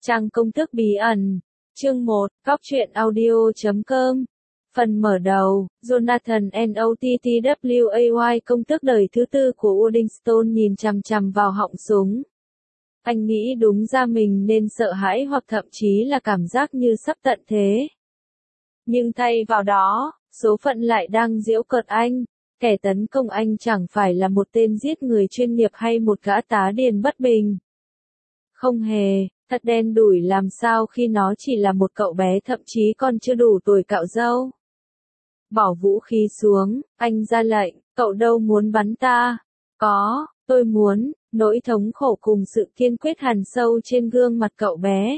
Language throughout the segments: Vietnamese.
Trang công thức bí ẩn. Chương 1, Góc truyện audio.com. Phần mở đầu, Jonathan Nottway công tước đời thứ tư của Waddington nhìn chằm chằm vào họng súng. Anh nghĩ đúng ra mình nên sợ hãi hoặc thậm chí là cảm giác như sắp tận thế. Nhưng thay vào đó, số phận lại đang giễu cợt anh. Kẻ tấn công anh chẳng phải là một tên giết người chuyên nghiệp hay một gã tá điền bất bình. Không hề, thật đen đủi làm sao khi nó chỉ là một cậu bé thậm chí còn chưa đủ tuổi cạo râu. Bỏ vũ khí xuống, anh ra lệnh, cậu đâu muốn bắn ta? Có, tôi muốn, nỗi thống khổ cùng sự kiên quyết hằn sâu trên gương mặt cậu bé.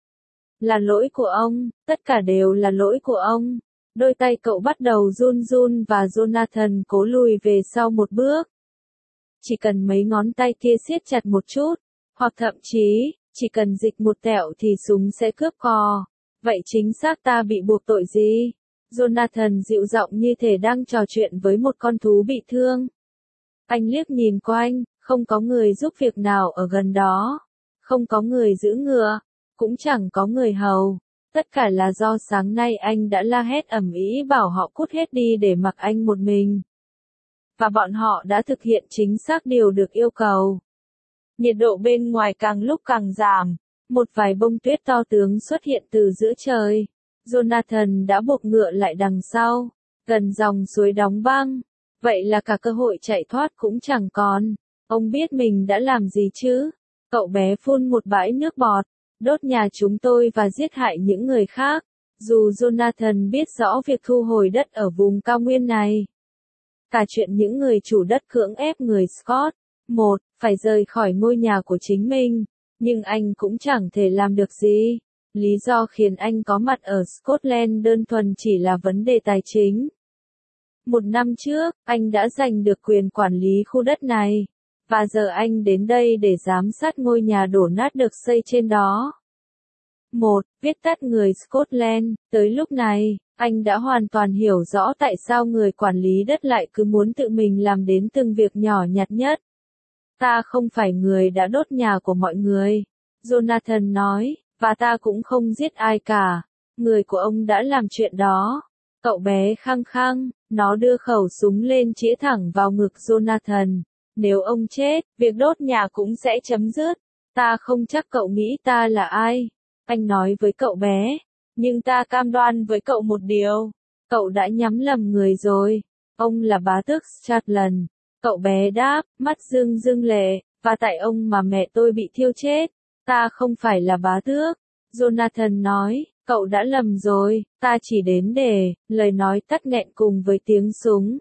Là lỗi của ông, tất cả đều là lỗi của ông. Đôi tay cậu bắt đầu run run và Jonathan cố lùi về sau một bước. Chỉ cần mấy ngón tay kia siết chặt một chút, hoặc thậm chí, chỉ cần dịch một tẹo thì súng sẽ cướp cò. Vậy chính xác ta bị buộc tội gì? Jonathan dịu giọng như thể đang trò chuyện với một con thú bị thương. Anh liếc nhìn quanh, không có người giúp việc nào ở gần đó. Không có người giữ ngựa, cũng chẳng có người hầu. Tất cả là do sáng nay anh đã la hét ầm ĩ bảo họ cút hết đi để mặc anh một mình. Và bọn họ đã thực hiện chính xác điều được yêu cầu. Nhiệt độ bên ngoài càng lúc càng giảm. Một vài bông tuyết to tướng xuất hiện từ giữa trời. Jonathan đã buộc ngựa lại đằng sau, gần dòng suối đóng băng. Vậy là cả cơ hội chạy thoát cũng chẳng còn. Ông biết mình đã làm gì chứ? Cậu bé phun một bãi nước bọt, đốt nhà chúng tôi và giết hại những người khác. Dù Jonathan biết rõ việc thu hồi đất ở vùng cao nguyên này. Cả chuyện những người chủ đất cưỡng ép người Scott, phải rời khỏi ngôi nhà của chính mình. Nhưng anh cũng chẳng thể làm được gì. Lý do khiến anh có mặt ở Scotland đơn thuần chỉ là vấn đề tài chính. Một năm trước, anh đã giành được quyền quản lý khu đất này. Và giờ anh đến đây để giám sát ngôi nhà đổ nát được xây trên đó. Viết tắt người Scotland. Tới lúc này, anh đã hoàn toàn hiểu rõ tại sao người quản lý đất lại cứ muốn tự mình làm đến từng việc nhỏ nhặt nhất. Ta không phải người đã đốt nhà của mọi người, Jonathan nói, và ta cũng không giết ai cả. Người của ông đã làm chuyện đó. Cậu bé khăng khăng, nó đưa khẩu súng lên chĩa thẳng vào ngực Jonathan. Nếu ông chết, việc đốt nhà cũng sẽ chấm dứt. Ta không chắc cậu nghĩ ta là ai. Anh nói với cậu bé. Nhưng ta cam đoan với cậu một điều. Cậu đã nhắm lầm người rồi. Ông là bá tước Scotland. Cậu bé đáp, mắt rưng rưng lệ, và tại ông mà mẹ tôi bị thiêu chết. Ta không phải là bá tước. Jonathan nói, cậu đã lầm rồi, ta chỉ đến để, lời nói tắt nghẹn cùng với tiếng súng.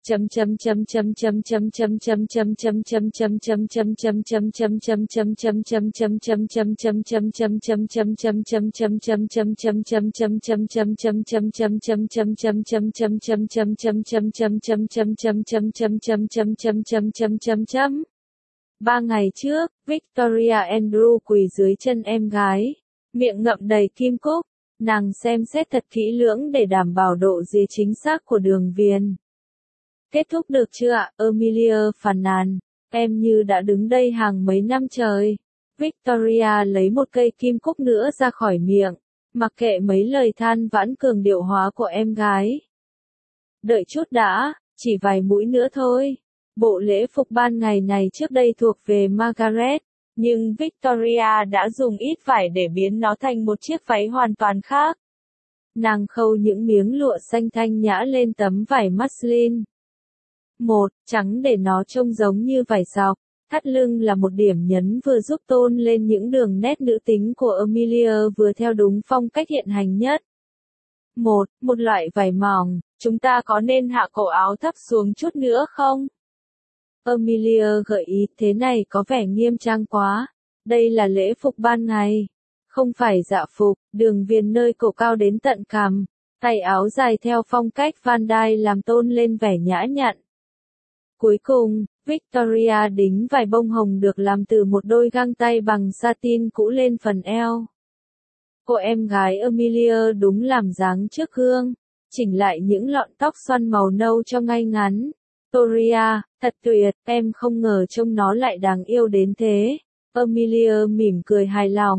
Ba ngày trước, Victoria Andrew quỳ dưới chân em gái, miệng ngậm đầy kim cúc. Nàng xem xét thật kỹ lưỡng để đảm bảo độ rìa chính xác của đường viền. Kết thúc được chưa ạ? Amelia phàn nàn. Em như đã đứng đây hàng mấy năm trời. Victoria lấy một cây kim cúc nữa ra khỏi miệng, mặc kệ mấy lời than vãn cường điệu hóa của em gái. Đợi chút đã, chỉ vài mũi nữa thôi. Bộ lễ phục ban ngày này trước đây thuộc về Margaret, nhưng Victoria đã dùng ít vải để biến nó thành một chiếc váy hoàn toàn khác. Nàng khâu những miếng lụa xanh thanh nhã lên tấm vải muslin. Trắng để nó trông giống như vải dọc. Thắt lưng là một điểm nhấn vừa giúp tôn lên những đường nét nữ tính của Amelia vừa theo đúng phong cách hiện hành nhất. Một loại vải mỏng, chúng ta có nên hạ cổ áo thấp xuống chút nữa không? Amelia gợi ý, thế này có vẻ nghiêm trang quá. Đây là lễ phục ban ngày. Không phải dạ phục, đường viền nơi cổ cao đến tận cằm. Tay áo dài theo phong cách Van Dyke làm tôn lên vẻ nhã nhặn. Cuối cùng, Victoria đính vài bông hồng được làm từ một đôi găng tay bằng satin cũ lên phần eo. Cô em gái Amelia đúng làm dáng trước gương, chỉnh lại những lọn tóc xoăn màu nâu cho ngay ngắn. Victoria, thật tuyệt, em không ngờ trông nó lại đáng yêu đến thế. Amelia mỉm cười hài lòng.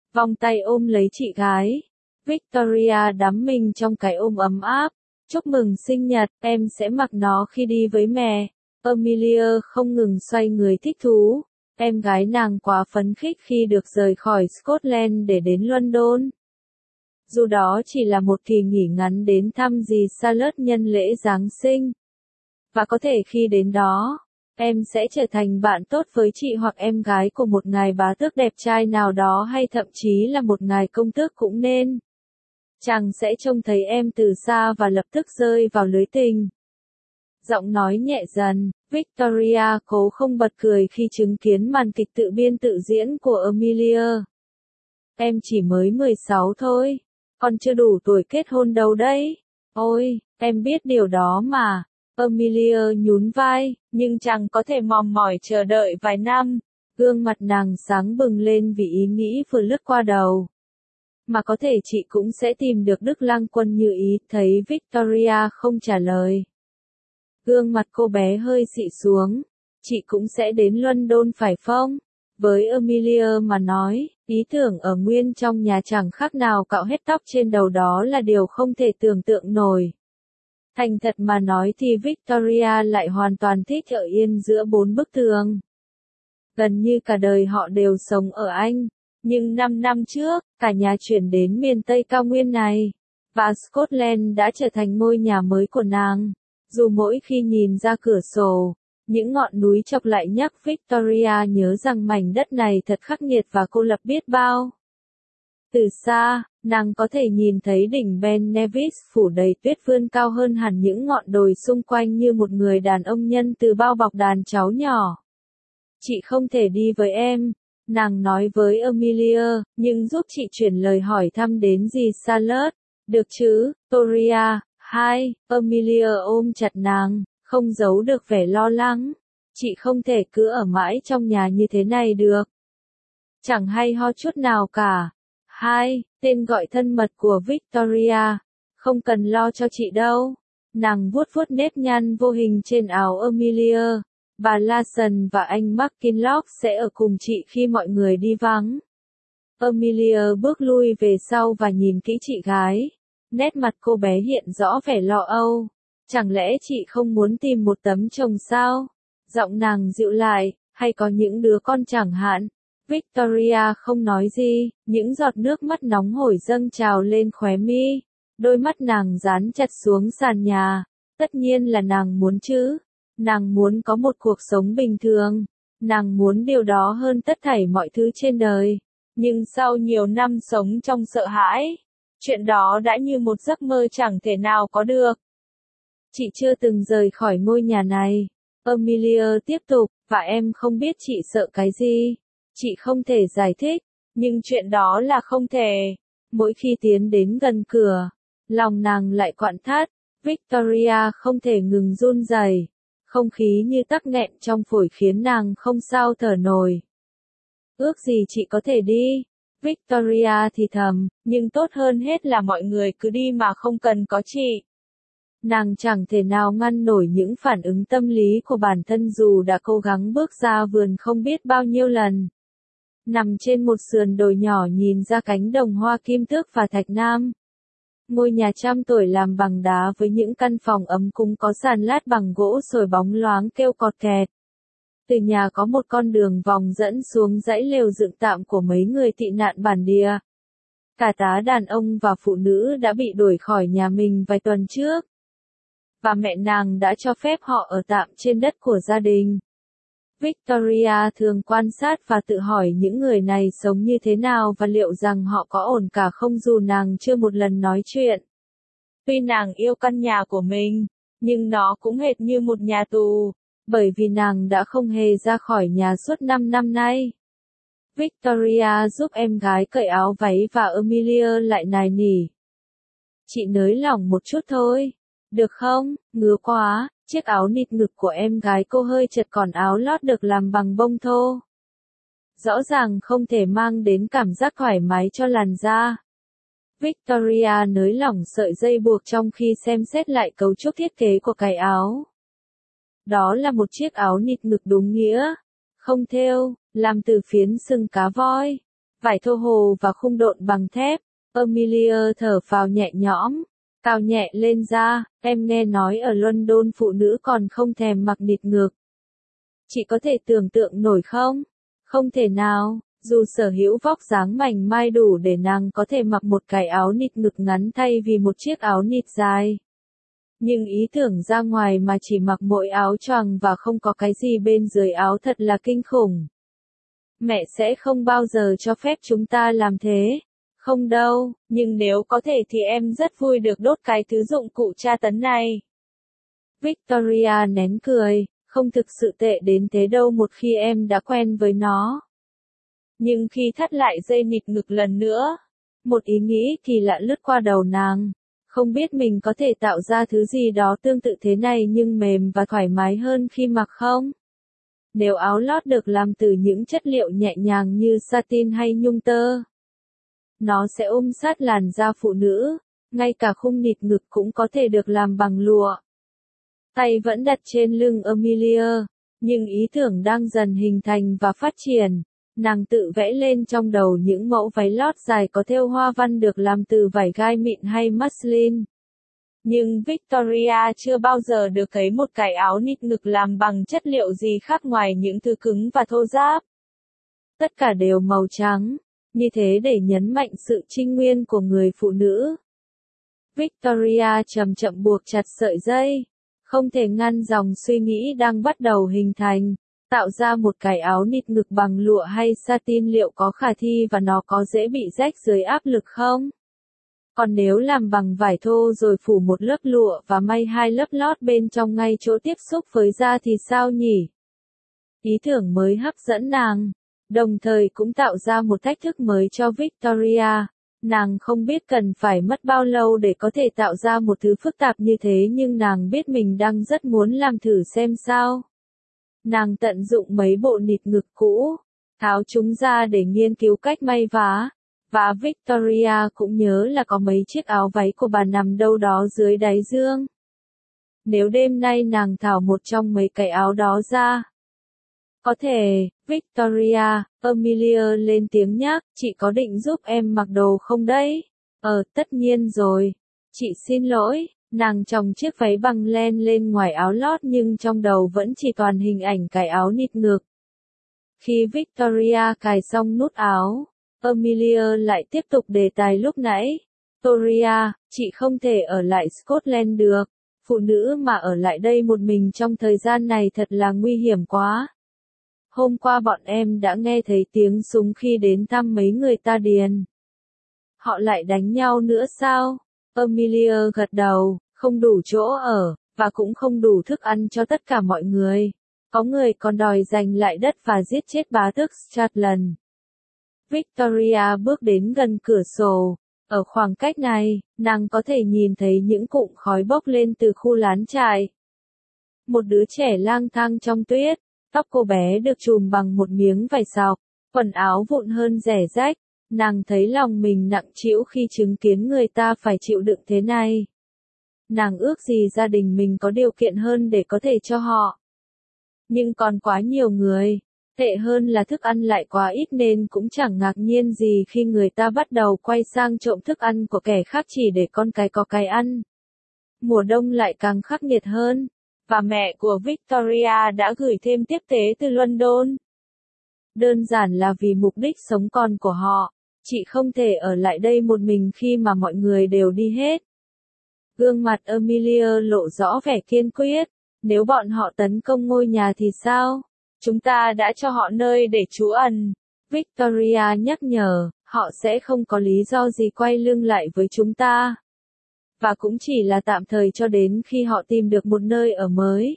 vòng tay ôm lấy chị gái. Victoria đắm mình trong cái ôm ấm áp. Chúc mừng sinh nhật, em sẽ mặc nó khi đi với mẹ. Amelia không ngừng xoay người thích thú. Em gái nàng quá phấn khích khi được rời khỏi Scotland để đến London. Dù đó chỉ là một kỳ nghỉ ngắn đến thăm dì Charlotte nhân lễ Giáng sinh. Và có thể khi đến đó, em sẽ trở thành bạn tốt với chị hoặc em gái của một ngài bá tước đẹp trai nào đó hay thậm chí là một ngài công tước cũng nên. Chàng sẽ trông thấy em từ xa và lập tức rơi vào lưới tình. Giọng nói nhẹ dần, Victoria cố không bật cười khi chứng kiến màn kịch tự biên tự diễn của Amelia. Em chỉ mới 16 thôi, còn chưa đủ tuổi kết hôn đâu đấy. Ôi, em biết điều đó mà. Amelia nhún vai, nhưng chẳng có thể mòn mỏi chờ đợi vài năm. Gương mặt nàng sáng bừng lên vì ý nghĩ vừa lướt qua đầu. Mà có thể chị cũng sẽ tìm được Đức Lang Quân như ý, thấy Victoria không trả lời. Gương mặt cô bé hơi xị xuống. Chị cũng sẽ đến London phải không? Với Amelia mà nói, ý tưởng ở nguyên trong nhà chẳng khác nào cạo hết tóc trên đầu, đó là điều không thể tưởng tượng nổi. Thành thật mà nói thì Victoria lại hoàn toàn thích ở yên giữa bốn bức tường. Gần như cả đời họ đều sống ở Anh. Nhưng 5 năm trước, cả nhà chuyển đến miền Tây cao nguyên này. Và Scotland đã trở thành ngôi nhà mới của nàng. Dù mỗi khi nhìn ra cửa sổ, những ngọn núi chọc lại nhắc Victoria nhớ rằng mảnh đất này thật khắc nghiệt và cô lập biết bao. Từ xa, nàng có thể nhìn thấy đỉnh Ben Nevis phủ đầy tuyết vươn cao hơn hẳn những ngọn đồi xung quanh như một người đàn ông nhân từ bao bọc đàn cháu nhỏ. Chị không thể đi với em, nàng nói với Amelia, nhưng giúp chị chuyển lời hỏi thăm đến dì Charlotte. Được chứ, Toria. Hai, Amelia ôm chặt nàng, không giấu được vẻ lo lắng. Chị không thể cứ ở mãi trong nhà như thế này được. Chẳng hay ho chút nào cả. Hai, tên gọi thân mật của Victoria. Không cần lo cho chị đâu. Nàng vuốt vuốt nếp nhăn vô hình trên áo Amelia. Bà Lawson và anh McKinlock sẽ ở cùng chị khi mọi người đi vắng. Amelia bước lui về sau và nhìn kỹ chị gái. Nét mặt cô bé hiện rõ vẻ lo âu. Chẳng lẽ chị không muốn tìm một tấm chồng sao? Giọng nàng dịu lại, hay có những đứa con chẳng hạn? Victoria không nói gì, những giọt nước mắt nóng hổi dâng trào lên khóe mi. Đôi mắt nàng dán chặt xuống sàn nhà. Tất nhiên là nàng muốn chứ. Nàng muốn có một cuộc sống bình thường. Nàng muốn điều đó hơn tất thảy mọi thứ trên đời. Nhưng sau nhiều năm sống trong sợ hãi, chuyện đó đã như một giấc mơ chẳng thể nào có được. Chị chưa từng rời khỏi ngôi nhà này. Amelia tiếp tục, và em không biết chị sợ cái gì. Chị không thể giải thích, nhưng chuyện đó là không thể. Mỗi khi tiến đến gần cửa, lòng nàng lại quặn thắt. Victoria không thể ngừng run rẩy. Không khí như tắc nghẹn trong phổi khiến nàng không sao thở nổi. Ước gì chị có thể đi. Victoria thì thầm, nhưng tốt hơn hết là mọi người cứ đi mà không cần có chị. Nàng chẳng thể nào ngăn nổi những phản ứng tâm lý của bản thân dù đã cố gắng bước ra vườn không biết bao nhiêu lần. Nằm trên một sườn đồi nhỏ nhìn ra cánh đồng hoa kim tước và thạch nam. Ngôi nhà trăm tuổi làm bằng đá với những căn phòng ấm cúng có sàn lát bằng gỗ sồi bóng loáng kêu cọt kẹt. Từ nhà có một con đường vòng dẫn xuống dãy lều dựng tạm của mấy người tị nạn bản địa. Cả tá đàn ông và phụ nữ đã bị đuổi khỏi nhà mình vài tuần trước. Và mẹ nàng đã cho phép họ ở tạm trên đất của gia đình. Victoria thường quan sát và tự hỏi những người này sống như thế nào và liệu rằng họ có ổn cả không dù nàng chưa một lần nói chuyện. Tuy nàng yêu căn nhà của mình, nhưng nó cũng hệt như một nhà tù, bởi vì nàng đã không hề ra khỏi nhà suốt 5 năm nay. Victoria giúp em gái cởi áo váy và Amelia lại nài nỉ. Chị nới lỏng một chút thôi. Được không? Ngứa quá. Chiếc áo nịt ngực của em gái cô hơi chật còn áo lót được làm bằng bông thô. Rõ ràng không thể mang đến cảm giác thoải mái cho làn da. Victoria nới lỏng sợi dây buộc trong khi xem xét lại cấu trúc thiết kế của cái áo. Đó là một chiếc áo nịt ngực đúng nghĩa. Không thêu, làm từ phiến sừng cá voi. vải thô hồ và khung độn bằng thép. Amelia thở phào nhẹ nhõm, cào nhẹ lên da, em nghe nói ở London phụ nữ còn không thèm mặc nịt ngực. Chị có thể tưởng tượng nổi không? Không thể nào, dù sở hữu vóc dáng mảnh mai đủ để nàng có thể mặc một cái áo nịt ngực ngắn thay vì một chiếc áo nịt dài. Nhưng ý tưởng ra ngoài mà chỉ mặc mỗi áo choàng và không có cái gì bên dưới áo thật là kinh khủng. Mẹ sẽ không bao giờ cho phép chúng ta làm thế. Không đâu, nhưng nếu có thể thì em rất vui được đốt cái thứ dụng cụ tra tấn này. Victoria nén cười, không thực sự tệ đến thế đâu một khi em đã quen với nó. Nhưng khi thắt lại dây nịt ngực lần nữa, một ý nghĩ kỳ lạ lướt qua đầu nàng. Không biết mình có thể tạo ra thứ gì đó tương tự thế này nhưng mềm và thoải mái hơn khi mặc không? Nếu áo lót được làm từ những chất liệu nhẹ nhàng như satin hay nhung tơ, nó sẽ ôm sát làn da phụ nữ, ngay cả khung nịt ngực cũng có thể được làm bằng lụa. Tay vẫn đặt trên lưng Amelia, nhưng ý tưởng đang dần hình thành và phát triển. Nàng tự vẽ lên trong đầu những mẫu váy lót dài có thêu hoa văn được làm từ vải gai mịn hay muslin. Nhưng Victoria chưa bao giờ được thấy một cái áo nịt ngực làm bằng chất liệu gì khác ngoài những thứ cứng và thô ráp. Tất cả đều màu trắng, như thế để nhấn mạnh sự trinh nguyên của người phụ nữ. Victoria chậm chậm buộc chặt sợi dây, không thể ngăn dòng suy nghĩ đang bắt đầu hình thành. Tạo ra một cái áo nịt ngực bằng lụa hay satin liệu có khả thi và nó có dễ bị rách dưới áp lực không? Còn nếu làm bằng vải thô rồi phủ một lớp lụa và may 2 lớp lót bên trong ngay chỗ tiếp xúc với da thì sao nhỉ? Ý tưởng mới hấp dẫn nàng, đồng thời cũng tạo ra một thách thức mới cho Victoria. Nàng không biết cần phải mất bao lâu để có thể tạo ra một thứ phức tạp như thế nhưng nàng biết mình đang rất muốn làm thử xem sao. Nàng tận dụng mấy bộ nịt ngực cũ, tháo chúng ra để nghiên cứu cách may vá. Và Victoria cũng nhớ là có mấy chiếc áo váy của bà nằm đâu đó dưới đáy giường. Nếu đêm nay nàng tháo một trong mấy cái áo đó ra. Có thể, Victoria, Amelia lên tiếng nhắc, chị có định giúp em mặc đồ không đấy? Tất nhiên rồi. Chị xin lỗi. Nàng chồng chiếc váy bằng len lên ngoài áo lót nhưng trong đầu vẫn chỉ toàn hình ảnh cái áo nịt ngực. Khi Victoria cài xong nút áo, Amelia lại tiếp tục đề tài lúc nãy. Victoria, chị không thể ở lại Scotland được. Phụ nữ mà ở lại đây một mình trong thời gian này thật là nguy hiểm quá. Hôm qua bọn em đã nghe thấy tiếng súng khi đến thăm mấy người ta điền. Họ lại đánh nhau nữa sao? Amelia gật đầu, không đủ chỗ ở, và cũng không đủ thức ăn cho tất cả mọi người. Có người còn đòi giành lại đất và giết chết bá tước Scotland. Victoria bước đến gần cửa sổ. Ở khoảng cách này, nàng có thể nhìn thấy những cụm khói bốc lên từ khu lán trại. Một đứa trẻ lang thang trong tuyết, tóc cô bé được trùm bằng một miếng vải sọc, quần áo vụn hơn rẻ rách. Nàng thấy lòng mình nặng trĩu khi chứng kiến người ta phải chịu đựng thế này. Nàng ước gì gia đình mình có điều kiện hơn để có thể cho họ. Nhưng còn quá nhiều người, tệ hơn là thức ăn lại quá ít nên cũng chẳng ngạc nhiên gì khi người ta bắt đầu quay sang trộm thức ăn của kẻ khác chỉ để con cái có cái ăn. Mùa đông lại càng khắc nghiệt hơn, và mẹ của Victoria đã gửi thêm tiếp tế từ London. Đơn giản là vì mục đích sống còn của họ. Chị không thể ở lại đây một mình khi mà mọi người đều đi hết. Gương mặt Amelia lộ rõ vẻ kiên quyết. Nếu bọn họ tấn công ngôi nhà thì sao? Chúng ta đã cho họ nơi để trú ẩn. Victoria nhắc nhở, họ sẽ không có lý do gì quay lưng lại với chúng ta. Và cũng chỉ là tạm thời cho đến khi họ tìm được một nơi ở mới.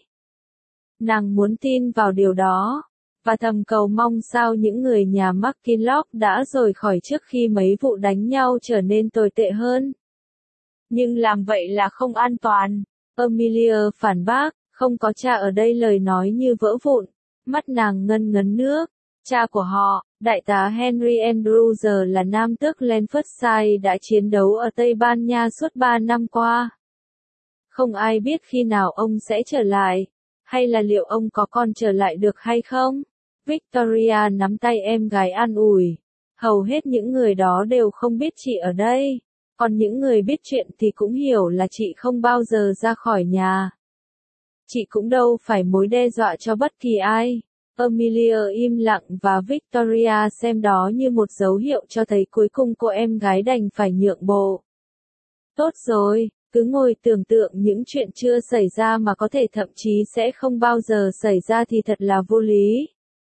Nàng muốn tin vào điều đó. Và thầm cầu mong sao những người nhà McKinlock đã rời khỏi trước khi mấy vụ đánh nhau trở nên tồi tệ hơn. Nhưng làm vậy là không an toàn. Amelia phản bác, không có cha ở đây lời nói như vỡ vụn. Mắt nàng ngân ngấn nước. Cha của họ, đại tá Henry Andrews là nam tước Lanfordshire đã chiến đấu ở Tây Ban Nha suốt 3 năm qua. Không ai biết khi nào ông sẽ trở lại, hay là liệu ông có còn trở lại được hay không? Victoria nắm tay em gái an ủi. Hầu hết những người đó đều không biết chị ở đây. Còn những người biết chuyện thì cũng hiểu là chị không bao giờ ra khỏi nhà. Chị cũng đâu phải mối đe dọa cho bất kỳ ai. Amelia im lặng và Victoria xem đó như một dấu hiệu cho thấy cuối cùng cô em gái đành phải nhượng bộ. Tốt rồi, cứ ngồi tưởng tượng những chuyện chưa xảy ra mà có thể thậm chí sẽ không bao giờ xảy ra thì thật là vô lý.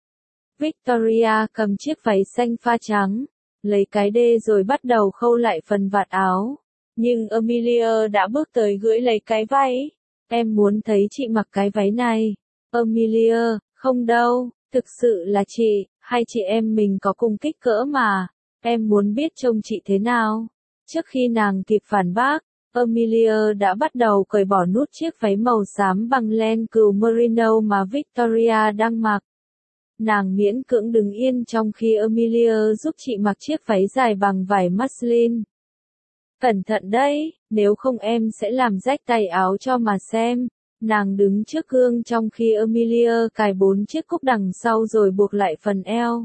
Victoria cầm chiếc váy xanh pha trắng, lấy cái đê rồi bắt đầu khâu lại phần vạt áo. Nhưng Amelia đã bước tới gưỡi lấy cái váy. Em muốn thấy chị mặc cái váy này. Amelia, không đâu, thực sự là chị, hai chị em mình có cùng kích cỡ mà. Em muốn biết trông chị thế nào. Trước khi nàng kịp phản bác, Amelia đã bắt đầu cởi bỏ nút chiếc váy màu xám bằng len cừu merino mà Victoria đang mặc. Nàng miễn cưỡng đứng yên trong khi Amelia giúp chị mặc chiếc váy dài bằng vải muslin. Cẩn thận đấy, nếu không em sẽ làm rách tay áo cho mà xem. Nàng đứng trước gương trong khi Amelia cài 4 chiếc cúc đằng sau rồi buộc lại phần eo.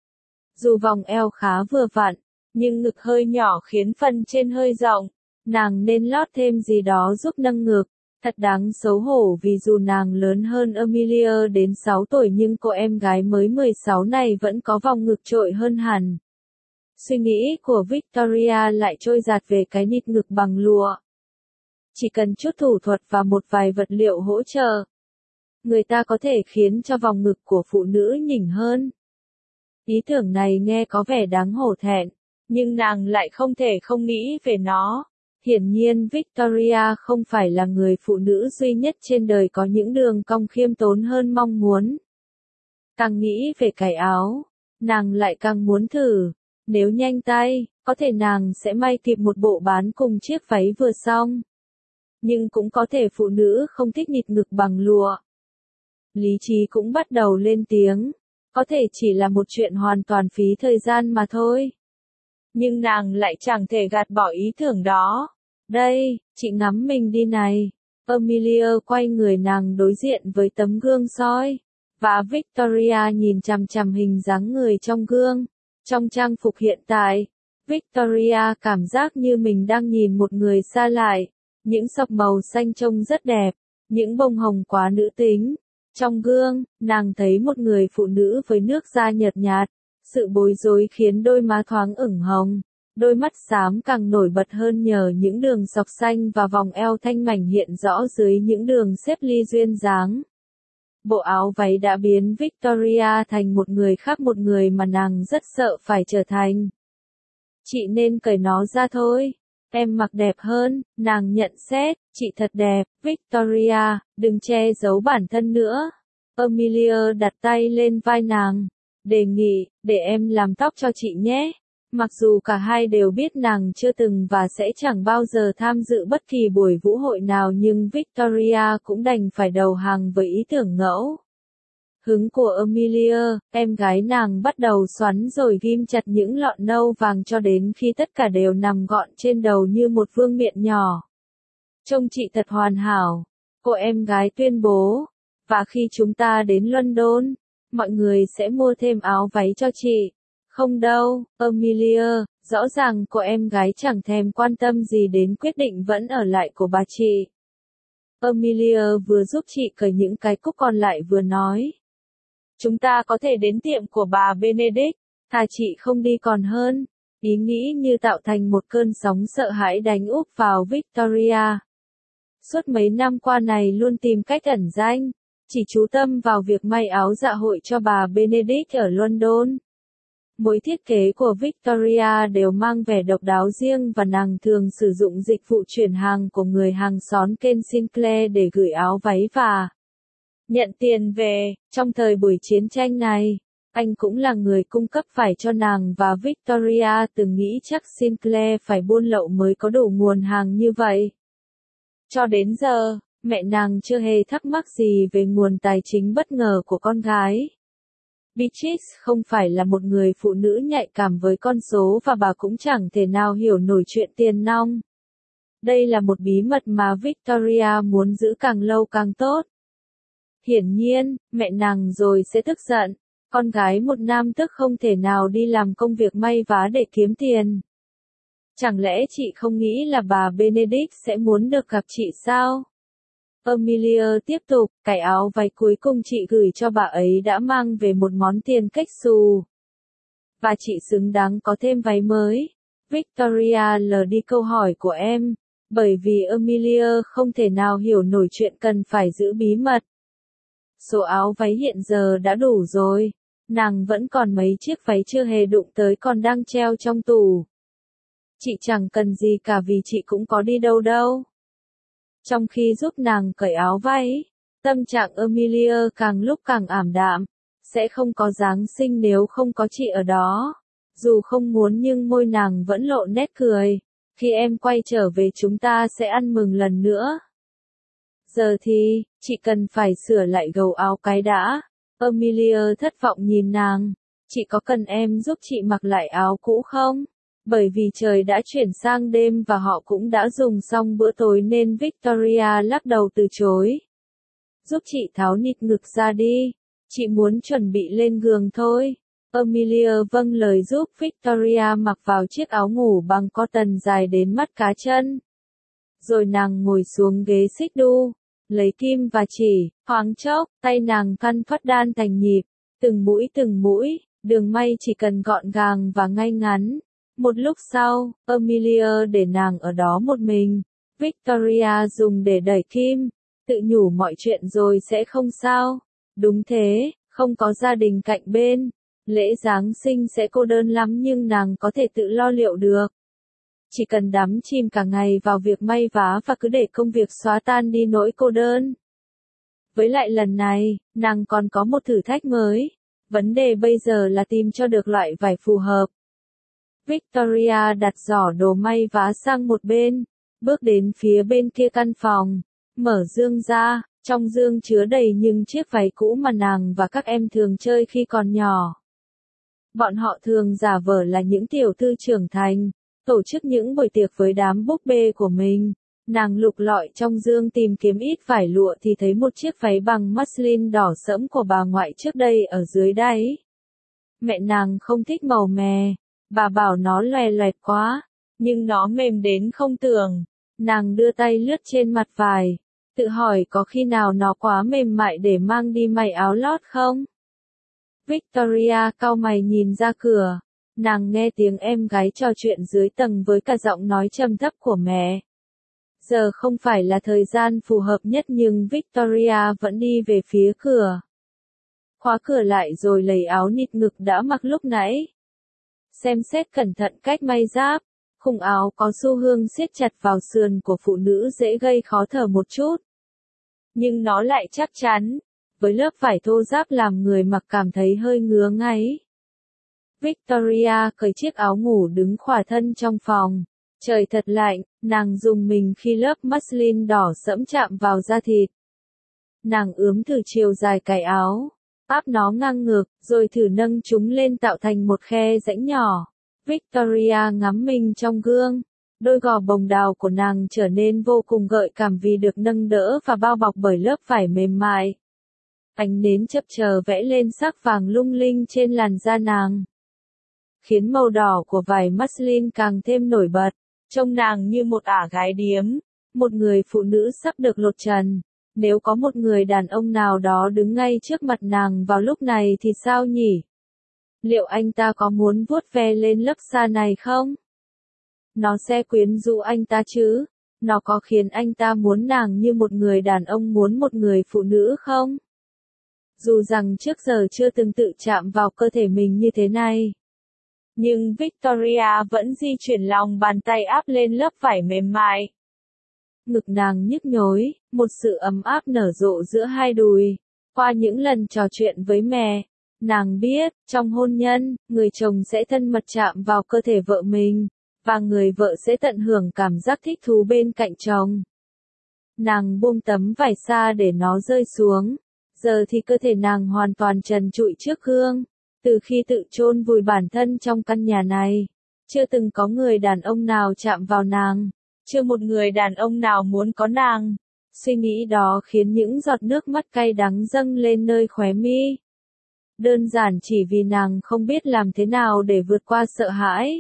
Dù vòng eo khá vừa vặn, nhưng ngực hơi nhỏ khiến phần trên hơi rộng. Nàng nên lót thêm gì đó giúp nâng ngực. Thật đáng xấu hổ vì dù nàng lớn hơn Amelia đến 6 tuổi nhưng cô em gái mới 16 này vẫn có vòng ngực trội hơn hẳn. Suy nghĩ của Victoria lại trôi dạt về cái nịt ngực bằng lụa. Chỉ cần chút thủ thuật và một vài vật liệu hỗ trợ, người ta có thể khiến cho vòng ngực của phụ nữ nhỉnh hơn. Ý tưởng này nghe có vẻ đáng hổ thẹn, nhưng nàng lại không thể không nghĩ về nó. Hiển nhiên Victoria không phải là người phụ nữ duy nhất trên đời có những đường cong khiêm tốn hơn mong muốn. Càng nghĩ về cái áo, nàng lại càng muốn thử. Nếu nhanh tay, có thể nàng sẽ may kịp một bộ bán cùng chiếc váy vừa xong. Nhưng cũng có thể phụ nữ không thích nịt ngực bằng lụa. Lý trí cũng bắt đầu lên tiếng. Có thể chỉ là một chuyện hoàn toàn phí thời gian mà thôi. Nhưng nàng lại chẳng thể gạt bỏ ý tưởng đó. Đây, chị ngắm mình đi này. Amelia quay người nàng đối diện với tấm gương soi. Và Victoria nhìn chằm chằm hình dáng người trong gương. Trong trang phục hiện tại, Victoria cảm giác như mình đang nhìn một người xa lạ. Những sọc màu xanh trông rất đẹp, những bông hồng quá nữ tính. Trong gương, nàng thấy một người phụ nữ với nước da nhợt nhạt. Sự bối rối khiến đôi má thoáng ửng hồng. Đôi mắt xám càng nổi bật hơn nhờ những đường sọc xanh và vòng eo thanh mảnh hiện rõ dưới những đường xếp ly duyên dáng. Bộ áo váy đã biến Victoria thành một người khác, một người mà nàng rất sợ phải trở thành. Chị nên cởi nó ra thôi. Em mặc đẹp hơn, nàng nhận xét, chị thật đẹp, Victoria, đừng che giấu bản thân nữa. Amelia đặt tay lên vai nàng, đề nghị, để em làm tóc cho chị nhé. Mặc dù cả hai đều biết nàng chưa từng và sẽ chẳng bao giờ tham dự bất kỳ buổi vũ hội nào nhưng Victoria cũng đành phải đầu hàng với ý tưởng ngẫu hứng của Amelia. Em gái nàng bắt đầu xoắn rồi ghim chặt những lọn nâu vàng cho đến khi tất cả đều nằm gọn trên đầu như một vương miện nhỏ. Trông chị thật hoàn hảo, cô em gái tuyên bố. Và khi chúng ta đến London, mọi người sẽ mua thêm áo váy cho chị. Không đâu, Amelia, rõ ràng cô em gái chẳng thèm quan tâm gì đến quyết định vẫn ở lại của bà chị. Amelia vừa giúp chị cởi những cái cúc còn lại vừa nói. Chúng ta có thể đến tiệm của bà Benedict, thà chị không đi còn hơn. Ý nghĩ như tạo thành một cơn sóng sợ hãi đánh úp vào Victoria. Suốt mấy năm qua này luôn tìm cách ẩn danh, chỉ chú tâm vào việc may áo dạ hội cho bà Benedict ở London. Mỗi thiết kế của Victoria đều mang vẻ độc đáo riêng và nàng thường sử dụng dịch vụ chuyển hàng của người hàng xóm Ken Sinclair để gửi áo váy và nhận tiền về. Trong thời buổi chiến tranh này, anh cũng là người cung cấp vải cho nàng và Victoria từng nghĩ chắc Sinclair phải buôn lậu mới có đủ nguồn hàng như vậy. Cho đến giờ, mẹ nàng chưa hề thắc mắc gì về nguồn tài chính bất ngờ của con gái. Beatrice không phải là một người phụ nữ nhạy cảm với con số và bà cũng chẳng thể nào hiểu nổi chuyện tiền nong. Đây là một bí mật mà Victoria muốn giữ càng lâu càng tốt. Hiển nhiên, mẹ nàng rồi sẽ tức giận. Con gái một nam tước không thể nào đi làm công việc may vá để kiếm tiền. Chẳng lẽ chị không nghĩ là bà Benedict sẽ muốn được gặp chị sao? Amelia tiếp tục, cái áo váy cuối cùng chị gửi cho bà ấy đã mang về một món tiền cách xù. Và chị xứng đáng có thêm váy mới. Victoria lờ đi câu hỏi của em, bởi vì Amelia không thể nào hiểu nổi chuyện cần phải giữ bí mật. Số áo váy hiện giờ đã đủ rồi, nàng vẫn còn mấy chiếc váy chưa hề đụng tới còn đang treo trong tủ. Chị chẳng cần gì cả vì chị cũng có đi đâu đâu. Trong khi giúp nàng cởi áo váy, tâm trạng Amelia càng lúc càng ảm đạm, sẽ không có Giáng sinh nếu không có chị ở đó. Dù không muốn nhưng môi nàng vẫn lộ nét cười. Khi em quay trở về chúng ta sẽ ăn mừng lần nữa. Giờ thì, chị cần phải sửa lại gầu áo cái đã. Amelia thất vọng nhìn nàng. Chị có cần em giúp chị mặc lại áo cũ không? Bởi vì trời đã chuyển sang đêm và họ cũng đã dùng xong bữa tối nên Victoria lắc đầu từ chối. Giúp chị tháo nịt ngực ra đi. Chị muốn chuẩn bị lên giường thôi. Amelia vâng lời giúp Victoria mặc vào chiếc áo ngủ bằng cotton dài đến mắt cá chân. Rồi nàng ngồi xuống ghế xích đu, lấy kim và chỉ, thoáng chốc, tay nàng căn phất đan thành nhịp, từng mũi, đường may chỉ cần gọn gàng và ngay ngắn. Một lúc sau, Amelia để nàng ở đó một mình, Victoria dùng để đẩy kim, tự nhủ mọi chuyện rồi sẽ không sao. Đúng thế, không có gia đình cạnh bên. Lễ Giáng sinh sẽ cô đơn lắm nhưng nàng có thể tự lo liệu được. Chỉ cần đắm chìm cả ngày vào việc may vá và cứ để công việc xóa tan đi nỗi cô đơn. Với lại lần này, nàng còn có một thử thách mới. Vấn đề bây giờ là tìm cho được loại vải phù hợp. Victoria đặt giỏ đồ may vá sang một bên, bước đến phía bên kia căn phòng, mở dương ra, trong dương chứa đầy những chiếc váy cũ mà nàng và các em thường chơi khi còn nhỏ. Bọn họ thường giả vờ là những tiểu thư trưởng thành, tổ chức những buổi tiệc với đám búp bê của mình. Nàng lục lọi trong dương tìm kiếm ít vải lụa thì thấy một chiếc váy bằng muslin đỏ sẫm của bà ngoại trước đây ở dưới đáy. Mẹ nàng không thích màu mè, bà bảo nó loè loẹt quá, nhưng nó mềm đến không tưởng. Nàng đưa tay lướt trên mặt vải, tự hỏi có khi nào nó quá mềm mại để mang đi may áo lót không? Victoria cau mày nhìn ra cửa, nàng nghe tiếng em gái trò chuyện dưới tầng với cả giọng nói trầm thấp của mẹ. Giờ không phải là thời gian phù hợp nhất nhưng Victoria vẫn đi về phía cửa. Khóa cửa lại rồi lấy áo nịt ngực đã mặc lúc nãy. Xem xét cẩn thận cách may giáp, khung áo có xu hướng siết chặt vào sườn của phụ nữ dễ gây khó thở một chút. Nhưng nó lại chắc chắn, với lớp vải thô ráp làm người mặc cảm thấy hơi ngứa ngáy. Victoria cởi chiếc áo ngủ đứng khỏa thân trong phòng. Trời thật lạnh, nàng rùng mình khi lớp muslin đỏ sẫm chạm vào da thịt. Nàng ướm thử chiều dài cái áo, áp nó ngang ngược, rồi thử nâng chúng lên tạo thành một khe rãnh nhỏ. Victoria ngắm mình trong gương, đôi gò bồng đào của nàng trở nên vô cùng gợi cảm vì được nâng đỡ và bao bọc bởi lớp vải mềm mại. Ánh nến chập chờn vẽ lên sắc vàng lung linh trên làn da nàng, khiến màu đỏ của vải muslin càng thêm nổi bật. Trông nàng như một ả gái điếm, một người phụ nữ sắp được lột trần. Nếu có một người đàn ông nào đó đứng ngay trước mặt nàng vào lúc này thì sao nhỉ? Liệu anh ta có muốn vuốt ve lên lớp da này không? Nó sẽ quyến rũ anh ta chứ? Nó có khiến anh ta muốn nàng như một người đàn ông muốn một người phụ nữ không? Dù rằng trước giờ chưa từng tự chạm vào cơ thể mình như thế này. Nhưng Victoria vẫn di chuyển lòng bàn tay áp lên lớp vải mềm mại. Ngực nàng nhức nhối, một sự ấm áp nở rộ giữa hai đùi. Qua những lần trò chuyện với mẹ, nàng biết, trong hôn nhân, người chồng sẽ thân mật chạm vào cơ thể vợ mình, và người vợ sẽ tận hưởng cảm giác thích thú bên cạnh chồng. Nàng buông tấm vải xa để nó rơi xuống. Giờ thì cơ thể nàng hoàn toàn trần trụi trước gương. Từ khi tự chôn vùi bản thân trong căn nhà này, chưa từng có người đàn ông nào chạm vào nàng, chưa một người đàn ông nào muốn có nàng. Suy nghĩ đó khiến những giọt nước mắt cay đắng dâng lên nơi khóe mi. Đơn giản chỉ vì nàng không biết làm thế nào để vượt qua sợ hãi.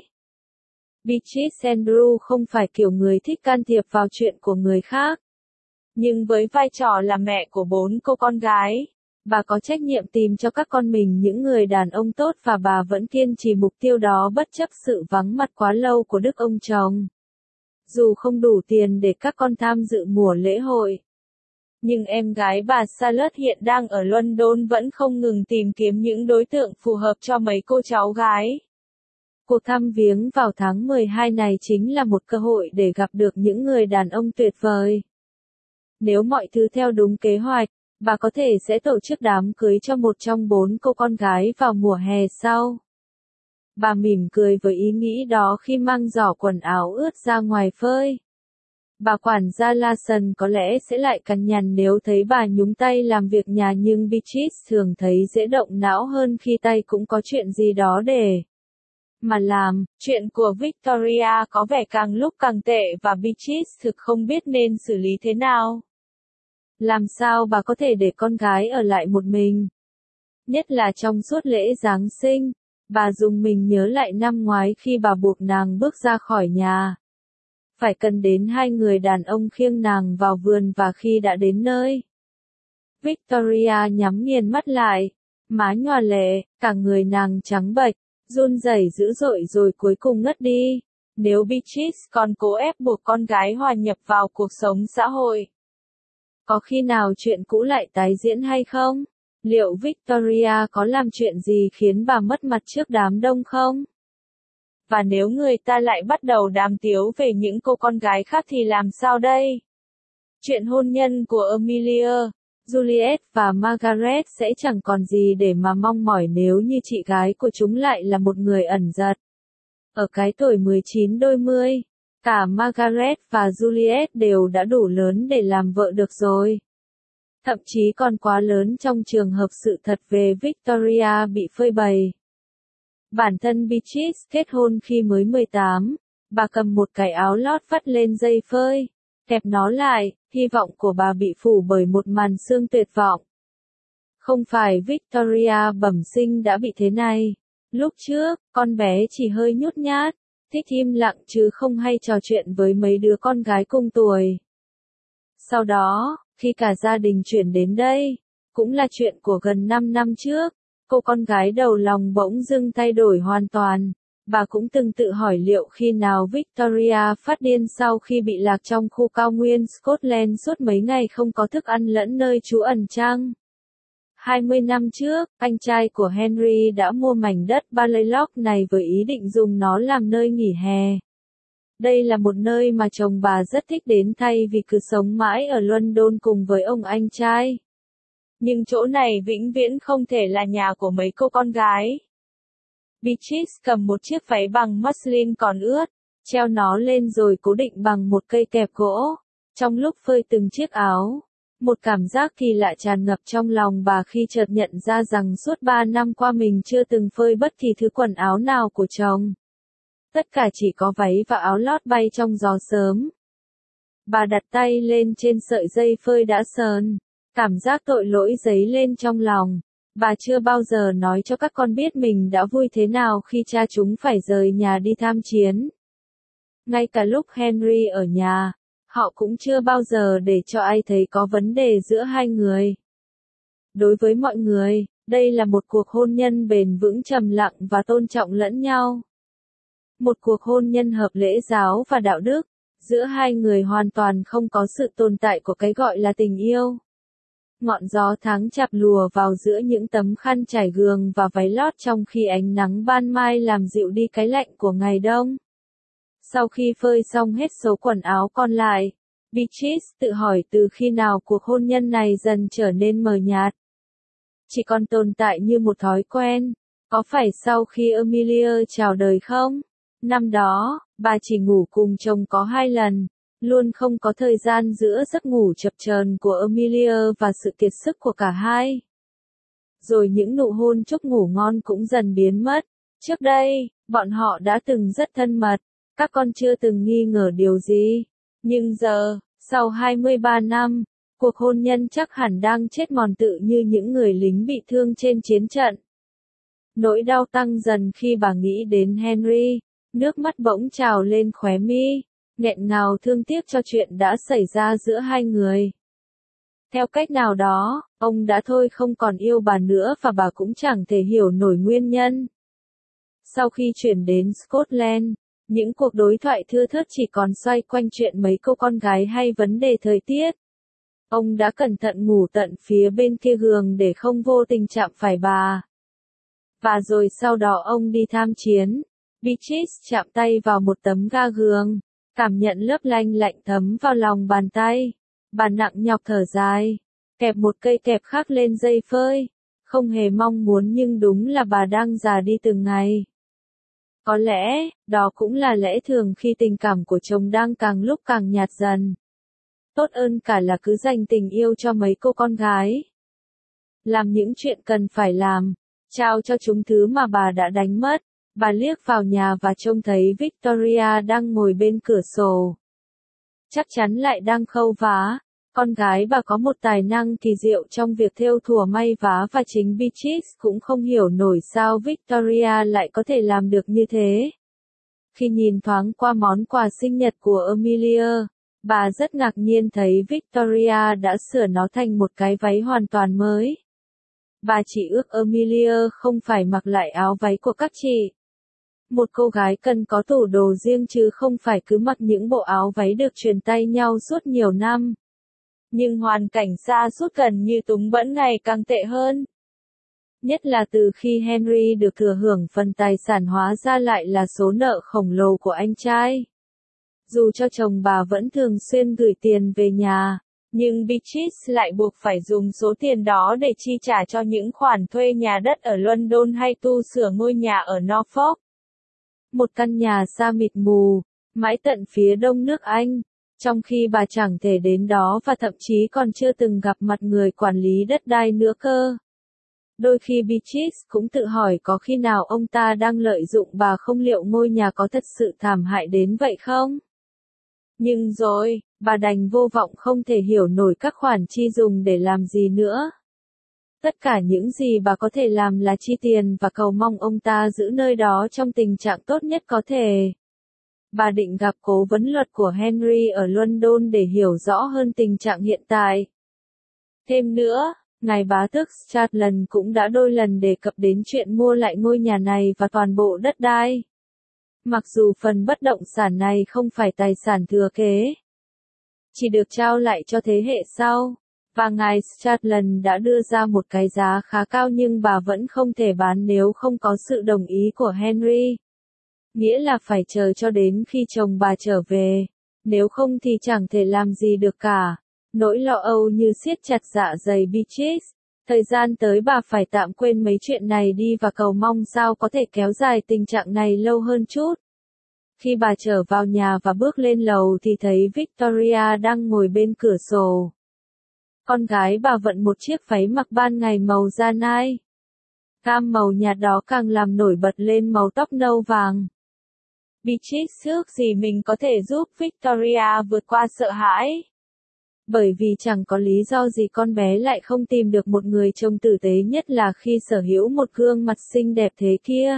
Beatrice Andrew không phải kiểu người thích can thiệp vào chuyện của người khác. Nhưng với vai trò là mẹ của 4 cô con gái, bà có trách nhiệm tìm cho các con mình những người đàn ông tốt và bà vẫn kiên trì mục tiêu đó bất chấp sự vắng mặt quá lâu của đức ông chồng. Dù không đủ tiền để các con tham dự mùa lễ hội. Nhưng em gái bà Charlotte hiện đang ở London vẫn không ngừng tìm kiếm những đối tượng phù hợp cho mấy cô cháu gái. Cuộc thăm viếng vào tháng 12 này chính là một cơ hội để gặp được những người đàn ông tuyệt vời. Nếu mọi thứ theo đúng kế hoạch, bà có thể sẽ tổ chức đám cưới cho một trong 4 cô con gái vào mùa hè sau. Bà mỉm cười với ý nghĩ đó khi mang giỏ quần áo ướt ra ngoài phơi. Bà quản gia Lawson có lẽ sẽ lại cằn nhằn nếu thấy bà nhúng tay làm việc nhà, nhưng Beatrice thường thấy dễ động não hơn khi tay cũng có chuyện gì đó để mà làm. Chuyện của Victoria có vẻ càng lúc càng tệ và Beatrice thực không biết nên xử lý thế nào. Làm sao bà có thể để con gái ở lại một mình? Nhất là trong suốt lễ Giáng sinh, bà dùng mình nhớ lại năm ngoái khi bà buộc nàng bước ra khỏi nhà. Phải cần đến 2 người đàn ông khiêng nàng vào vườn và khi đã đến nơi. Victoria nhắm nghiền mắt lại, má nhòa lệ, cả người nàng trắng bệch, run rẩy dữ dội rồi cuối cùng ngất đi. Nếu Beatrice còn cố ép buộc con gái hòa nhập vào cuộc sống xã hội, có khi nào chuyện cũ lại tái diễn hay không? Liệu Victoria có làm chuyện gì khiến bà mất mặt trước đám đông không? Và nếu người ta lại bắt đầu đàm tiếu về những cô con gái khác thì làm sao đây? Chuyện hôn nhân của Amelia, Juliet và Margaret sẽ chẳng còn gì để mà mong mỏi nếu như chị gái của chúng lại là một người ẩn giật. Ở cái tuổi 19 đôi mươi, cả Margaret và Juliet đều đã đủ lớn để làm vợ được rồi. Thậm chí còn quá lớn trong trường hợp sự thật về Victoria bị phơi bày. Bản thân Beatrice kết hôn khi mới 18, bà cầm một cái áo lót vắt lên dây phơi, kẹp nó lại, hy vọng của bà bị phủ bởi một màn sương tuyệt vọng. Không phải Victoria bẩm sinh đã bị thế này. Lúc trước, con bé chỉ hơi nhút nhát, thích im lặng chứ không hay trò chuyện với mấy đứa con gái cùng tuổi. Sau đó, khi cả gia đình chuyển đến đây, cũng là chuyện của gần 5 năm trước, cô con gái đầu lòng bỗng dưng thay đổi hoàn toàn. Bà cũng từng tự hỏi liệu khi nào Victoria phát điên sau khi bị lạc trong khu cao nguyên Scotland suốt mấy ngày không có thức ăn lẫn nơi trú ẩn chăng? 20 năm trước, anh trai của Henry đã mua mảnh đất Ballylock này với ý định dùng nó làm nơi nghỉ hè. Đây là một nơi mà chồng bà rất thích đến thay vì cứ sống mãi ở London cùng với ông anh trai. Nhưng chỗ này vĩnh viễn không thể là nhà của mấy cô con gái. Beatrice cầm một chiếc váy bằng muslin còn ướt, treo nó lên rồi cố định bằng một cây kẹp gỗ. Trong lúc phơi từng chiếc áo, một cảm giác kỳ lạ tràn ngập trong lòng bà khi chợt nhận ra rằng suốt 3 năm qua mình chưa từng phơi bất kỳ thứ quần áo nào của chồng. Tất cả chỉ có váy và áo lót bay trong gió sớm. Bà đặt tay lên trên sợi dây phơi đã sờn, cảm giác tội lỗi dấy lên trong lòng. Bà chưa bao giờ nói cho các con biết mình đã vui thế nào khi cha chúng phải rời nhà đi tham chiến. Ngay cả lúc Henry ở nhà, họ cũng chưa bao giờ để cho ai thấy có vấn đề giữa hai người. Đối với mọi người, đây là một cuộc hôn nhân bền vững, trầm lặng và tôn trọng lẫn nhau. Một cuộc hôn nhân hợp lễ giáo và đạo đức, giữa hai người hoàn toàn không có sự tồn tại của cái gọi là tình yêu. Ngọn gió tháng chạp lùa vào giữa những tấm khăn trải gường và váy lót trong khi ánh nắng ban mai làm dịu đi cái lạnh của ngày đông. Sau khi phơi xong hết số quần áo còn lại, Beatrice tự hỏi từ khi nào cuộc hôn nhân này dần trở nên mờ nhạt. Chỉ còn tồn tại như một thói quen, có phải sau khi Amelia chào đời không? Năm đó, bà chỉ ngủ cùng chồng có 2 lần, luôn không có thời gian giữa giấc ngủ chập chờn của Amelia và sự kiệt sức của cả hai. Rồi những nụ hôn chúc ngủ ngon cũng dần biến mất. Trước đây, bọn họ đã từng rất thân mật, các con chưa từng nghi ngờ điều gì. Nhưng giờ, sau 23 năm, cuộc hôn nhân chắc hẳn đang chết mòn tự như những người lính bị thương trên chiến trận. Nỗi đau tăng dần khi bà nghĩ đến Henry, nước mắt bỗng trào lên khóe mi, nghẹn ngào thương tiếc cho chuyện đã xảy ra giữa hai người. Theo cách nào đó, ông đã thôi không còn yêu bà nữa và bà cũng chẳng thể hiểu nổi nguyên nhân. Sau khi chuyển đến Scotland, những cuộc đối thoại thưa thớt chỉ còn xoay quanh chuyện mấy cô con gái hay vấn đề thời tiết. Ông đã cẩn thận ngủ tận phía bên kia giường để không vô tình chạm phải bà. Và rồi sau đó ông đi tham chiến. Beatrice chạm tay vào một tấm ga giường, cảm nhận lớp lanh lạnh thấm vào lòng bàn tay. Bà nặng nhọc thở dài, kẹp một cây kẹp khác lên dây phơi. Không hề mong muốn nhưng đúng là bà đang già đi từng ngày. Có lẽ, đó cũng là lẽ thường khi tình cảm của chồng đang càng lúc càng nhạt dần. Tốt hơn cả là cứ dành tình yêu cho mấy cô con gái. Làm những chuyện cần phải làm, trao cho chúng thứ mà bà đã đánh mất. Bà liếc vào nhà và trông thấy Victoria đang ngồi bên cửa sổ. Chắc chắn lại đang khâu vá. Con gái bà có một tài năng kỳ diệu trong việc thêu thùa may vá và chính Beatrice cũng không hiểu nổi sao Victoria lại có thể làm được như thế. Khi nhìn thoáng qua món quà sinh nhật của Amelia, bà rất ngạc nhiên thấy Victoria đã sửa nó thành một cái váy hoàn toàn mới. Bà chỉ ước Amelia không phải mặc lại áo váy của các chị. Một cô gái cần có tủ đồ riêng chứ không phải cứ mặc những bộ áo váy được truyền tay nhau suốt nhiều năm. Nhưng hoàn cảnh xa suốt gần như túng bẫn ngày càng tệ hơn. Nhất là từ khi Henry được thừa hưởng phần tài sản hóa ra lại là số nợ khổng lồ của anh trai. Dù cho chồng bà vẫn thường xuyên gửi tiền về nhà, nhưng Beatrice lại buộc phải dùng số tiền đó để chi trả cho những khoản thuê nhà đất ở London hay tu sửa ngôi nhà ở Norfolk. Một căn nhà xa mịt mù, mãi tận phía đông nước Anh, trong khi bà chẳng thể đến đó và thậm chí còn chưa từng gặp mặt người quản lý đất đai nữa cơ. Đôi khi Beatrice cũng tự hỏi có khi nào ông ta đang lợi dụng bà không, liệu ngôi nhà có thật sự thảm hại đến vậy không? Nhưng rồi, bà đành vô vọng không thể hiểu nổi các khoản chi dùng để làm gì nữa. Tất cả những gì bà có thể làm là chi tiền và cầu mong ông ta giữ nơi đó trong tình trạng tốt nhất có thể. Bà định gặp cố vấn luật của Henry ở London để hiểu rõ hơn tình trạng hiện tại. Thêm nữa, ngài bá tước Charles cũng đã đôi lần đề cập đến chuyện mua lại ngôi nhà này và toàn bộ đất đai. Mặc dù phần bất động sản này không phải tài sản thừa kế, chỉ được trao lại cho thế hệ sau, và ngài Charles đã đưa ra một cái giá khá cao nhưng bà vẫn không thể bán nếu không có sự đồng ý của Henry. Nghĩa là phải chờ cho đến khi chồng bà trở về, nếu không thì chẳng thể làm gì được cả. Nỗi lo âu như siết chặt dạ dày Beatrice. Thời gian tới bà phải tạm quên mấy chuyện này đi và cầu mong sao có thể kéo dài tình trạng này lâu hơn chút. Khi bà trở vào nhà và bước lên lầu thì thấy Victoria đang ngồi bên cửa sổ. Con gái bà vận một chiếc váy mặc ban ngày màu da nai. Gam màu nhạt đó càng làm nổi bật lên màu tóc nâu vàng. Beatrice ước gì mình có thể giúp Victoria vượt qua sợ hãi. Bởi vì chẳng có lý do gì con bé lại không tìm được một người trông tử tế, nhất là khi sở hữu một gương mặt xinh đẹp thế kia.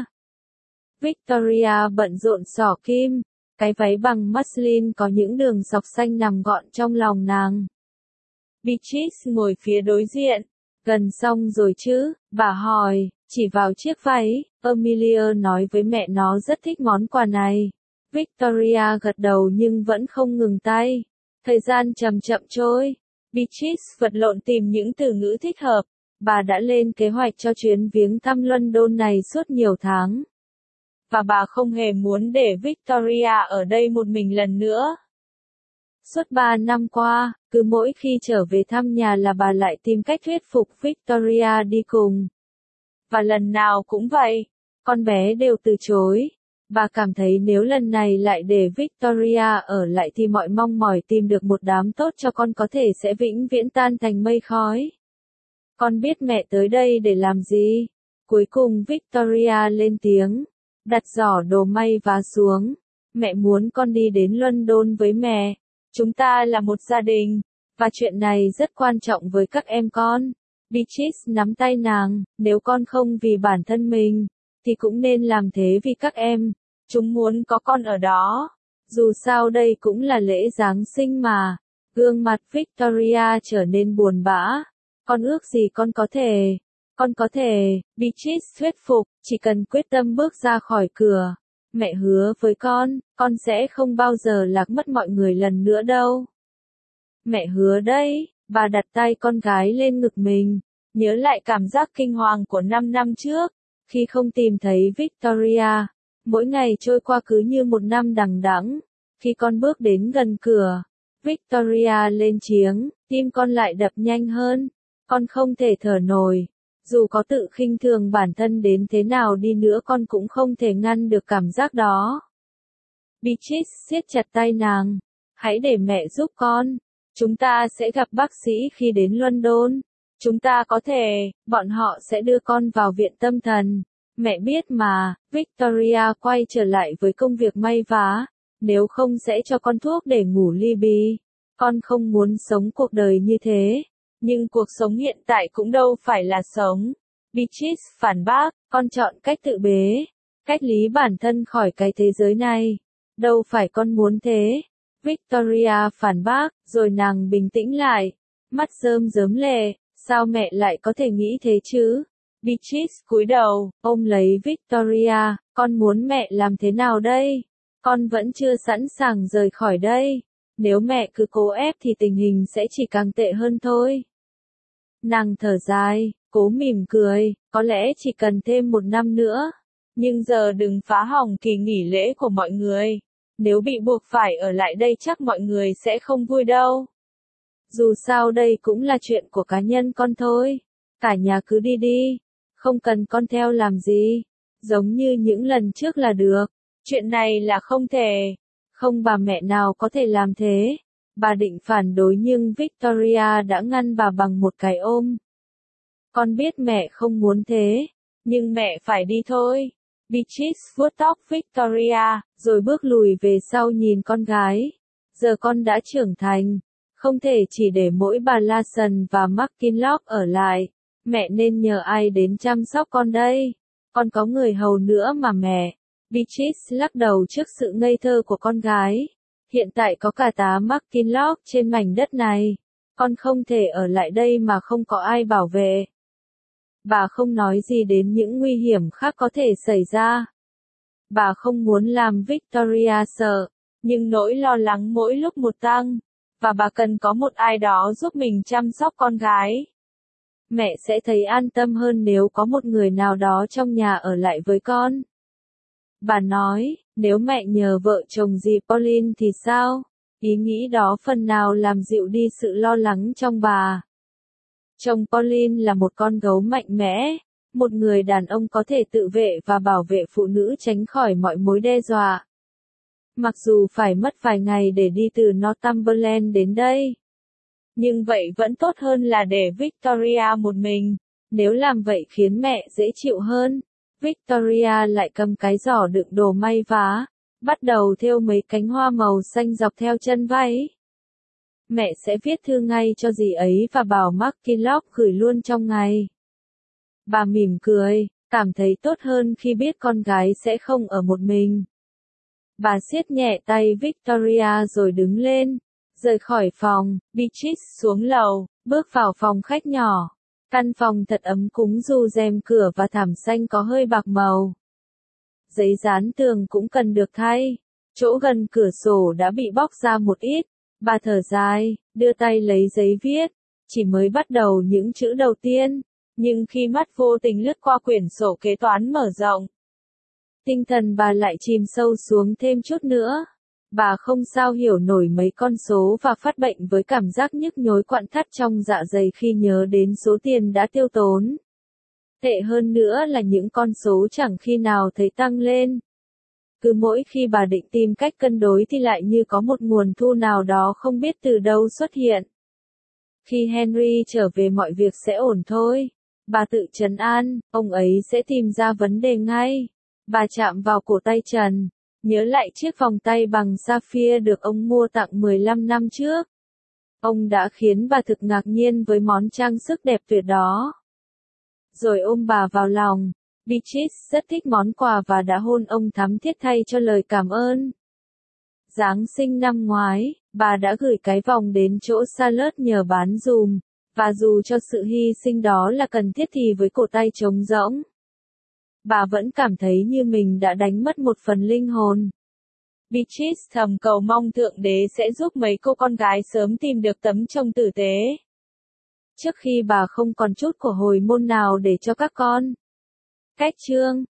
Victoria bận rộn xỏ kim, cái váy bằng muslin có những đường sọc xanh nằm gọn trong lòng nàng. Beatrice ngồi phía đối diện. Gần xong rồi chứ, bà hỏi, chỉ vào chiếc váy. Amelia nói với mẹ nó rất thích món quà này. Victoria gật đầu nhưng vẫn không ngừng tay. Thời gian chậm chậm trôi. Beatrice vật lộn tìm những từ ngữ thích hợp. Bà đã lên kế hoạch cho chuyến viếng thăm London này suốt nhiều tháng. Và bà không hề muốn để Victoria ở đây một mình lần nữa. Suốt 3 năm qua, cứ mỗi khi trở về thăm nhà là bà lại tìm cách thuyết phục Victoria đi cùng. Và lần nào cũng vậy, con bé đều từ chối. Bà cảm thấy nếu lần này lại để Victoria ở lại thì mọi mong mỏi tìm được một đám tốt cho con có thể sẽ vĩnh viễn tan thành mây khói. Con biết mẹ tới đây để làm gì? Cuối cùng Victoria lên tiếng, đặt giỏ đồ may vá xuống. Mẹ muốn con đi đến London với mẹ. Chúng ta là một gia đình. Và chuyện này rất quan trọng với các em con. Beatrice nắm tay nàng, nếu con không vì bản thân mình, thì cũng nên làm thế vì các em. Chúng muốn có con ở đó. Dù sao đây cũng là lễ Giáng sinh mà. Gương mặt Victoria trở nên buồn bã. Con ước gì con có thể. Con có thể, Beatrice thuyết phục, chỉ cần quyết tâm bước ra khỏi cửa. Mẹ hứa với con sẽ không bao giờ lạc mất mọi người lần nữa đâu. Mẹ hứa đấy, bà đặt tay con gái lên ngực mình, nhớ lại cảm giác kinh hoàng của 5 năm trước, khi không tìm thấy Victoria. Mỗi ngày trôi qua cứ như một năm đằng đẵng. Khi con bước đến gần cửa, Victoria lên tiếng, tim con lại đập nhanh hơn. Con không thể thở nổi. Dù có tự khinh thường bản thân đến thế nào đi nữa con cũng không thể ngăn được cảm giác đó. Beatrice siết chặt tay nàng. Hãy để mẹ giúp con. Chúng ta sẽ gặp bác sĩ khi đến London. Chúng ta có thể, bọn họ sẽ đưa con vào viện tâm thần. Mẹ biết mà, Victoria quay trở lại với công việc may vá. Nếu không sẽ cho con thuốc để ngủ li bì. Con không muốn sống cuộc đời như thế. Nhưng cuộc sống hiện tại cũng đâu phải là sống. Beatrice phản bác, con chọn cách tự bế. Cách lý bản thân khỏi cái thế giới này. Đâu phải con muốn thế. Victoria phản bác, rồi nàng bình tĩnh lại. Mắt rơm rớm lệ, sao mẹ lại có thể nghĩ thế chứ? Beatrice cúi đầu, ôm lấy Victoria, con muốn mẹ làm thế nào đây? Con vẫn chưa sẵn sàng rời khỏi đây. Nếu mẹ cứ cố ép thì tình hình sẽ chỉ càng tệ hơn thôi. Nàng thở dài, cố mỉm cười, có lẽ chỉ cần thêm 1 năm nữa. Nhưng giờ đừng phá hỏng kỳ nghỉ lễ của mọi người. Nếu bị buộc phải ở lại đây chắc mọi người sẽ không vui đâu. Dù sao đây cũng là chuyện của cá nhân con thôi. Cả nhà cứ đi đi. Không cần con theo làm gì. Giống như những lần trước là được. Chuyện này là không thể. Không bà mẹ nào có thể làm thế. Bà định phản đối nhưng Victoria đã ngăn bà bằng một cái ôm. Con biết mẹ không muốn thế. Nhưng mẹ phải đi thôi. Beatrice vuốt tóc Victoria, rồi bước lùi về sau nhìn con gái. Giờ con đã trưởng thành. Không thể chỉ để mỗi bà Lawson và McKinlock ở lại. Mẹ nên nhờ ai đến chăm sóc con đây? Con có người hầu nữa mà mẹ. Beatrice lắc đầu trước sự ngây thơ của con gái. Hiện tại có cả tá McKinlock trên mảnh đất này. Con không thể ở lại đây mà không có ai bảo vệ. Bà không nói gì đến những nguy hiểm khác có thể xảy ra. Bà không muốn làm Victoria sợ, nhưng nỗi lo lắng mỗi lúc một tăng. Và bà cần có một ai đó giúp mình chăm sóc con gái. Mẹ sẽ thấy an tâm hơn nếu có một người nào đó trong nhà ở lại với con. Bà nói, nếu mẹ nhờ vợ chồng dì Pauline thì sao? Ý nghĩ đó phần nào làm dịu đi sự lo lắng trong bà. Chồng Pauline là một con gấu mạnh mẽ, một người đàn ông có thể tự vệ và bảo vệ phụ nữ tránh khỏi mọi mối đe dọa. Mặc dù phải mất vài ngày để đi từ Northumberland đến đây. Nhưng vậy vẫn tốt hơn là để Victoria một mình. Nếu làm vậy khiến mẹ dễ chịu hơn. Victoria lại cầm cái giỏ đựng đồ may vá, bắt đầu thêu mấy cánh hoa màu xanh dọc theo chân váy. Mẹ sẽ viết thư ngay cho dì ấy và bảo McKinlock gửi luôn trong ngày. Bà mỉm cười, cảm thấy tốt hơn khi biết con gái sẽ không ở một mình. Bà siết nhẹ tay Victoria rồi đứng lên, rời khỏi phòng. Beatrice xuống lầu, bước vào phòng khách nhỏ. Căn phòng thật ấm cúng dù rèm cửa và thảm xanh có hơi bạc màu. Giấy dán tường cũng cần được thay. Chỗ gần cửa sổ đã bị bóc ra một ít. Bà thở dài, đưa tay lấy giấy viết. Chỉ mới bắt đầu những chữ đầu tiên. Nhưng khi mắt vô tình lướt qua quyển sổ kế toán mở rộng, tinh thần bà lại chìm sâu xuống thêm chút nữa. Bà không sao hiểu nổi mấy con số và phát bệnh với cảm giác nhức nhối quặn thắt trong dạ dày khi nhớ đến số tiền đã tiêu tốn. Tệ hơn nữa là những con số chẳng khi nào thấy tăng lên. Cứ mỗi khi bà định tìm cách cân đối thì lại như có một nguồn thu nào đó không biết từ đâu xuất hiện. Khi Henry trở về mọi việc sẽ ổn thôi. Bà tự trấn an, ông ấy sẽ tìm ra vấn đề ngay. Bà chạm vào cổ tay Trần, nhớ lại chiếc vòng tay bằng sapphire được ông mua tặng 15 năm trước. Ông đã khiến bà thực ngạc nhiên với món trang sức đẹp tuyệt đó. Rồi ôm bà vào lòng. Beatrice rất thích món quà và đã hôn ông thắm thiết thay cho lời cảm ơn. Giáng sinh năm ngoái, bà đã gửi cái vòng đến chỗ Charlotte nhờ bán dùm, và dù cho sự hy sinh đó là cần thiết thì với cổ tay trống rỗng, bà vẫn cảm thấy như mình đã đánh mất một phần linh hồn. Beatrice thầm cầu mong Thượng Đế sẽ giúp mấy cô con gái sớm tìm được tấm chồng tử tế, trước khi bà không còn chút của hồi môn nào để cho các con. Cách chương